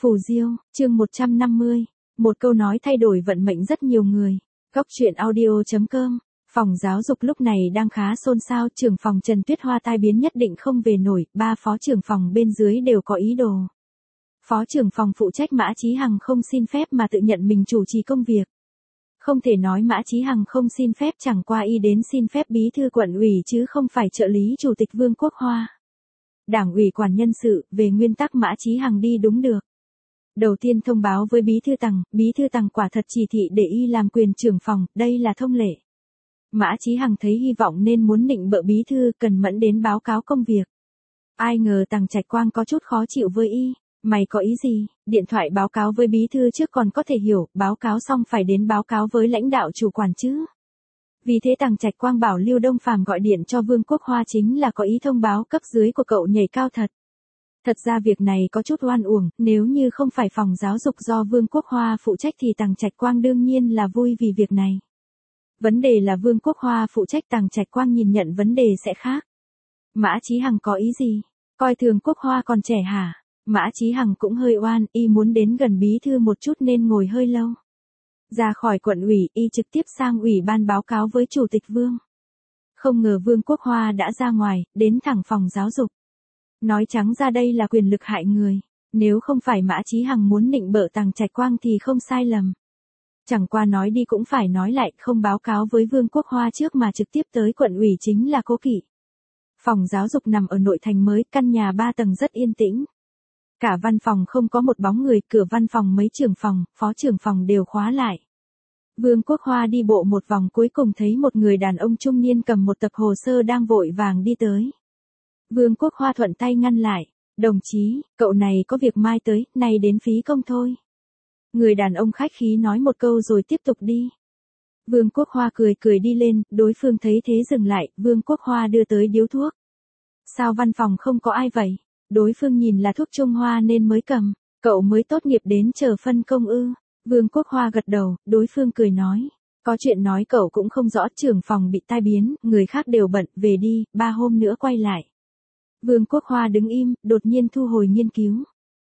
Phù Diêu, chương 150. Một câu nói thay đổi vận mệnh rất nhiều người. Góc truyện audio.com. Phòng giáo dục lúc này đang khá xôn xao, trưởng phòng Trần Tuyết Hoa tai biến nhất định không về nổi, ba phó trưởng phòng bên dưới đều có ý đồ. Phó trưởng phòng phụ trách Mã Chí Hằng không xin phép mà tự nhận mình chủ trì công việc. Không thể nói Mã Chí Hằng không xin phép, chẳng qua y đến xin phép bí thư quận ủy chứ không phải trợ lý chủ tịch Vương Quốc Hoa. Đảng ủy quản nhân sự, về nguyên tắc Mã Chí Hằng đi đúng được. Đầu tiên thông báo với bí thư Tằng quả thật chỉ thị để y làm quyền trưởng phòng, đây là thông lệ. Mã Chí Hằng thấy hy vọng nên muốn nịnh bợ bí thư, cần mẫn đến báo cáo công việc. Ai ngờ Tằng Trạch Quang có chút khó chịu với y, mày có ý gì, điện thoại báo cáo với bí thư trước còn có thể hiểu, báo cáo xong phải đến báo cáo với lãnh đạo chủ quản chứ. Vì thế Tằng Trạch Quang bảo Lưu Đông Phàm gọi điện cho Vương Quốc Hoa chính là có ý thông báo cấp dưới của cậu nhảy cao thật. Thật ra việc này có chút oan uổng, nếu như không phải phòng giáo dục do Vương Quốc Hoa phụ trách thì Tằng Trạch Quang đương nhiên là vui vì việc này. Vấn đề là Vương Quốc Hoa phụ trách, Tằng Trạch Quang nhìn nhận vấn đề sẽ khác. Mã Chí Hằng có ý gì? Coi thường Quốc Hoa còn trẻ hả? Mã Chí Hằng cũng hơi oan, y muốn đến gần bí thư một chút nên ngồi hơi lâu. Ra khỏi quận ủy, y trực tiếp sang ủy ban báo cáo với chủ tịch Vương. Không ngờ Vương Quốc Hoa đã ra ngoài, đến thẳng phòng giáo dục. Nói trắng ra đây là quyền lực hại người. Nếu không phải Mã Chí Hằng muốn nịnh bợ Tằng Trạch Quang thì không sai lầm. Chẳng qua nói đi cũng phải nói lại, không báo cáo với Vương Quốc Hoa trước mà trực tiếp tới quận ủy chính là cố kỵ. Phòng giáo dục nằm ở nội thành mới, căn nhà 3 tầng rất yên tĩnh. Cả văn phòng không có một bóng người, cửa văn phòng mấy trưởng phòng, phó trưởng phòng đều khóa lại. Vương Quốc Hoa đi bộ một vòng cuối cùng thấy một người đàn ông trung niên cầm một tập hồ sơ đang vội vàng đi tới. Vương Quốc Hoa thuận tay ngăn lại. Đồng chí, cậu này có việc mai tới, nay đến phí công thôi. Người đàn ông khách khí nói một câu rồi tiếp tục đi. Vương Quốc Hoa cười đi lên, đối phương thấy thế dừng lại, Vương Quốc Hoa đưa tới điếu thuốc. Sao văn phòng không có ai vậy? Đối phương nhìn là thuốc Trung Hoa nên mới cầm. Cậu mới tốt nghiệp đến chờ phân công ư? Vương Quốc Hoa gật đầu, đối phương cười nói. Có chuyện nói cậu cũng không rõ, trưởng phòng bị tai biến, người khác đều bận, về đi, 3 hôm nữa quay lại. Vương Quốc Hoa đứng im, đột nhiên thu hồi nghiên cứu.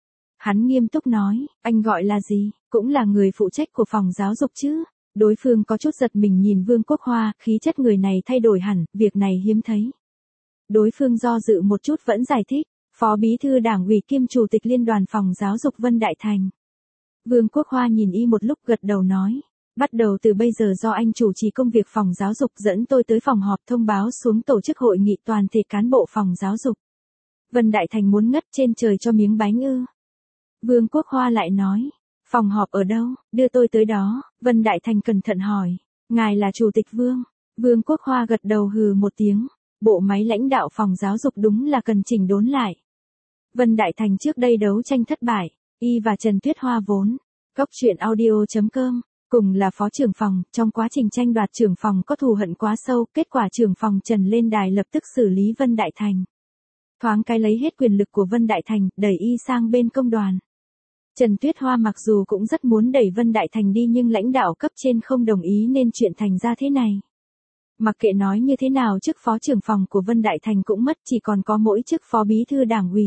Hắn nghiêm túc nói, anh gọi là gì, cũng là người phụ trách của phòng giáo dục chứ. Đối phương có chút giật mình nhìn Vương Quốc Hoa, khí chất người này thay đổi hẳn, việc này hiếm thấy. Đối phương do dự một chút vẫn giải thích, phó bí thư đảng ủy kiêm chủ tịch liên đoàn phòng giáo dục Vân Đại Thành. Vương Quốc Hoa nhìn y một lúc gật đầu nói, bắt đầu từ bây giờ do anh chủ trì công việc phòng giáo dục, dẫn tôi tới phòng họp thông báo xuống tổ chức hội nghị toàn thể cán bộ phòng giáo dục. Vân Đại Thành muốn ngất trên trời cho miếng bánh ư? Vương Quốc Hoa lại nói, phòng họp ở đâu, đưa tôi tới đó. Vân Đại Thành cẩn thận hỏi, ngài là chủ tịch Vương? Vương Quốc Hoa gật đầu hừ một tiếng, bộ máy lãnh đạo phòng giáo dục đúng là cần chỉnh đốn lại. Vân Đại Thành trước đây đấu tranh thất bại, y và Trần Tuyết Hoa vốn. Góc truyện audio.com. Cùng là phó trưởng phòng, trong quá trình tranh đoạt trưởng phòng có thù hận quá sâu, kết quả trưởng phòng Trần lên đài lập tức xử lý Vân Đại Thành. Thoáng cái lấy hết quyền lực của Vân Đại Thành, đẩy y sang bên công đoàn. Trần Tuyết Hoa mặc dù cũng rất muốn đẩy Vân Đại Thành đi nhưng lãnh đạo cấp trên không đồng ý nên chuyện thành ra thế này. Mặc kệ nói như thế nào chức phó trưởng phòng của Vân Đại Thành cũng mất, chỉ còn có mỗi chức phó bí thư đảng ủy.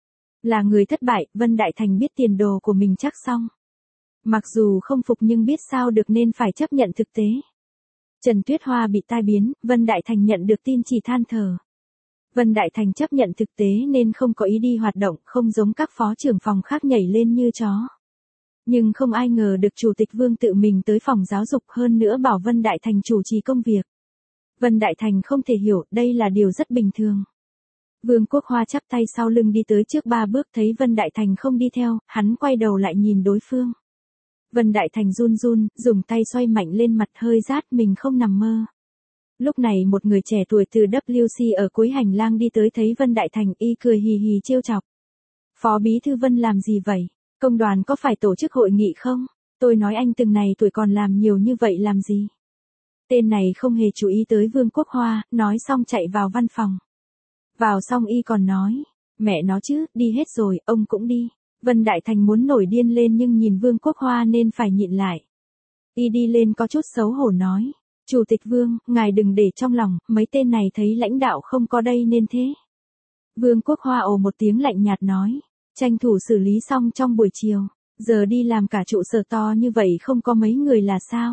Là người thất bại, Vân Đại Thành biết tiền đồ của mình chắc xong. Mặc dù không phục nhưng biết sao được nên phải chấp nhận thực tế. Trần Tuyết Hoa bị tai biến, Vân Đại Thành nhận được tin chỉ than thở. Vân Đại Thành chấp nhận thực tế nên không có ý đi hoạt động, không giống các phó trưởng phòng khác nhảy lên như chó. Nhưng không ai ngờ được chủ tịch Vương tự mình tới phòng giáo dục, hơn nữa bảo Vân Đại Thành chủ trì công việc. Vân Đại Thành không thể hiểu, đây là điều rất bình thường. Vương Quốc Hoa chắp tay sau lưng đi tới trước 3 bước, thấy Vân Đại Thành không đi theo, hắn quay đầu lại nhìn đối phương. Vân Đại Thành run run, dùng tay xoay mạnh lên mặt, hơi rát, mình không nằm mơ. Lúc này một người trẻ tuổi từ WC ở cuối hành lang đi tới, thấy Vân Đại Thành, y cười hì hì trêu chọc. Phó bí thư Vân làm gì vậy? Công đoàn có phải tổ chức hội nghị không? Tôi nói anh từng này tuổi còn làm nhiều như vậy làm gì? Tên này không hề chú ý tới Vương Quốc Hoa, nói xong chạy vào văn phòng. Vào xong y còn nói, mẹ nó chứ, đi hết rồi, ông cũng đi. Vân Đại Thành muốn nổi điên lên nhưng nhìn Vương Quốc Hoa nên phải nhịn lại. Y đi lên có chút xấu hổ nói, Chủ tịch Vương, ngài đừng để trong lòng, mấy tên này thấy lãnh đạo không có đây nên thế. Vương Quốc Hoa ồ một tiếng lạnh nhạt nói, tranh thủ xử lý xong trong buổi chiều, giờ đi làm cả trụ sở to như vậy không có mấy người là sao?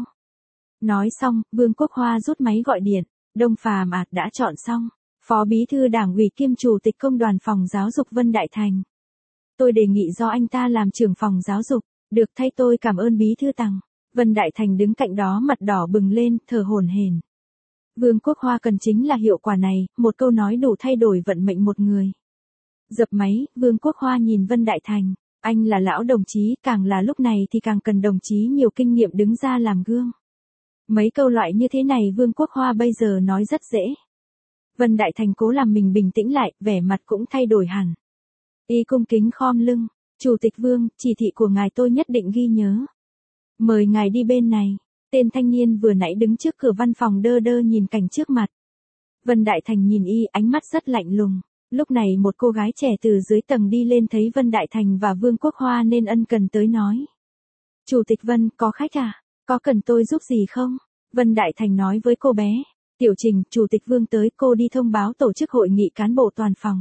Nói xong, Vương Quốc Hoa rút máy gọi điện, Đông Phàm đã chọn xong, Phó Bí thư Đảng ủy kiêm Chủ tịch Công đoàn Phòng Giáo dục Vân Đại Thành. Tôi đề nghị do anh ta làm trưởng phòng giáo dục, được thay tôi cảm ơn Bí thư Tằng. Vân Đại Thành đứng cạnh đó mặt đỏ bừng lên, thở hổn hển. Vương Quốc Hoa cần chính là hiệu quả này, một câu nói đủ thay đổi vận mệnh một người. Dập máy, Vương Quốc Hoa nhìn Vân Đại Thành, anh là lão đồng chí, càng là lúc này thì càng cần đồng chí nhiều kinh nghiệm đứng ra làm gương. Mấy câu loại như thế này Vương Quốc Hoa bây giờ nói rất dễ. Vân Đại Thành cố làm mình bình tĩnh lại, vẻ mặt cũng thay đổi hẳn. Y cung kính khom lưng, Chủ tịch Vương, chỉ thị của ngài tôi nhất định ghi nhớ. Mời ngài đi bên này. Tên thanh niên vừa nãy đứng trước cửa văn phòng đơ đơ nhìn cảnh trước mặt. Vân Đại Thành nhìn y, ánh mắt rất lạnh lùng. Lúc này một cô gái trẻ từ dưới tầng đi lên thấy Vân Đại Thành và Vương Quốc Hoa nên ân cần tới nói. Chủ tịch Vân, có khách à? Có cần tôi giúp gì không? Vân Đại Thành nói với cô bé. Tiểu Trình, Chủ tịch Vương tới, cô đi thông báo tổ chức hội nghị cán bộ toàn phòng.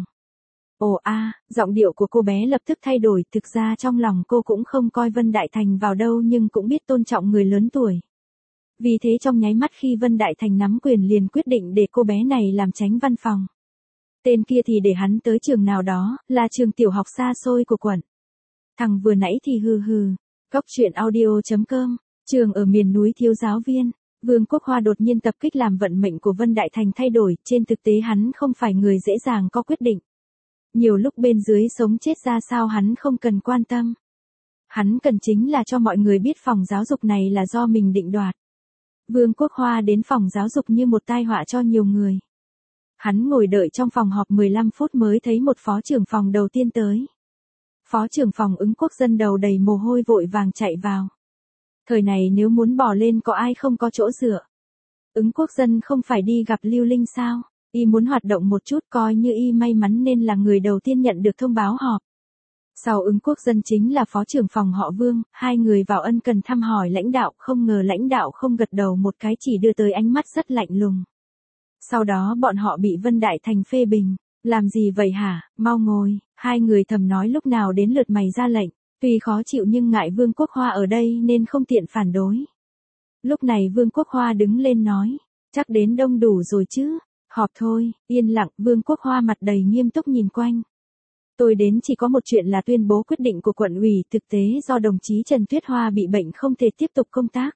Ồ giọng điệu của cô bé lập tức thay đổi, thực ra trong lòng cô cũng không coi Vân Đại Thành vào đâu nhưng cũng biết tôn trọng người lớn tuổi. Vì thế trong nháy mắt khi Vân Đại Thành nắm quyền liền quyết định để cô bé này làm chánh văn phòng. Tên kia thì để hắn tới trường nào đó, là trường tiểu học xa xôi của quận. Thằng vừa nãy thì hừ. Cóc truyện audio.com, trường ở miền núi thiếu giáo viên. Vương Quốc Hoa đột nhiên tập kích làm vận mệnh của Vân Đại Thành thay đổi, trên thực tế hắn không phải người dễ dàng có quyết định. Nhiều lúc bên dưới sống chết ra sao hắn không cần quan tâm. Hắn cần chính là cho mọi người biết phòng giáo dục này là do mình định đoạt. Vương Quốc Hoa đến phòng giáo dục như một tai họa cho nhiều người. Hắn ngồi đợi trong phòng họp 15 phút mới thấy một phó trưởng phòng đầu tiên tới. Phó trưởng phòng Ứng Quốc Dân đầu đầy mồ hôi vội vàng chạy vào. Thời này nếu muốn bỏ lên có ai không có chỗ dựa. Ứng Quốc Dân không phải đi gặp Lưu Linh sao? Y muốn hoạt động một chút coi như y may mắn nên là người đầu tiên nhận được thông báo họp. Sau Ứng Quốc Dân chính là phó trưởng phòng họ Vương, hai người vào ân cần thăm hỏi lãnh đạo, không ngờ lãnh đạo không gật đầu một cái chỉ đưa tới ánh mắt rất lạnh lùng. Sau đó bọn họ bị Vân Đại Thành phê bình, làm gì vậy hả, mau ngồi, hai người thầm nói lúc nào đến lượt mày ra lệnh, tuy khó chịu nhưng ngại Vương Quốc Hoa ở đây nên không tiện phản đối. Lúc này Vương Quốc Hoa đứng lên nói, chắc đến đông đủ rồi chứ, họp thôi, yên lặng, Vương Quốc Hoa mặt đầy nghiêm túc nhìn quanh. Tôi đến chỉ có một chuyện là tuyên bố quyết định của quận ủy, thực tế do đồng chí Trần Tuyết Hoa bị bệnh không thể tiếp tục công tác.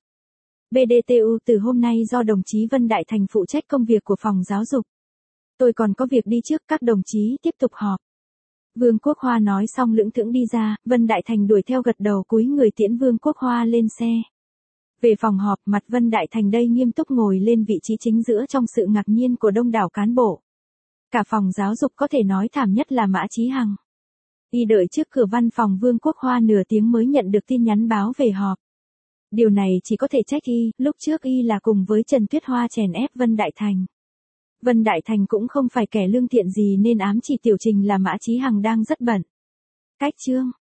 BDTU từ hôm nay do đồng chí Vân Đại Thành phụ trách công việc của phòng giáo dục. Tôi còn có việc đi trước, các đồng chí tiếp tục họp. Vương Quốc Hoa nói xong lững thững đi ra, Vân Đại Thành đuổi theo gật đầu cúi người tiễn Vương Quốc Hoa lên xe. Về phòng họp, mặt Vân Đại Thành đây nghiêm túc ngồi lên vị trí chính giữa trong sự ngạc nhiên của đông đảo cán bộ. Cả phòng giáo dục có thể nói thảm nhất là Mã Chí Hằng. Y đợi trước cửa văn phòng Vương Quốc Hoa nửa tiếng mới nhận được tin nhắn báo về họp. Điều này chỉ có thể trách y, lúc trước y là cùng với Trần Tuyết Hoa chèn ép Vân Đại Thành. Vân Đại Thành cũng không phải kẻ lương thiện gì nên ám chỉ Tiểu Trình là Mã Chí Hằng đang rất bận. Cách chương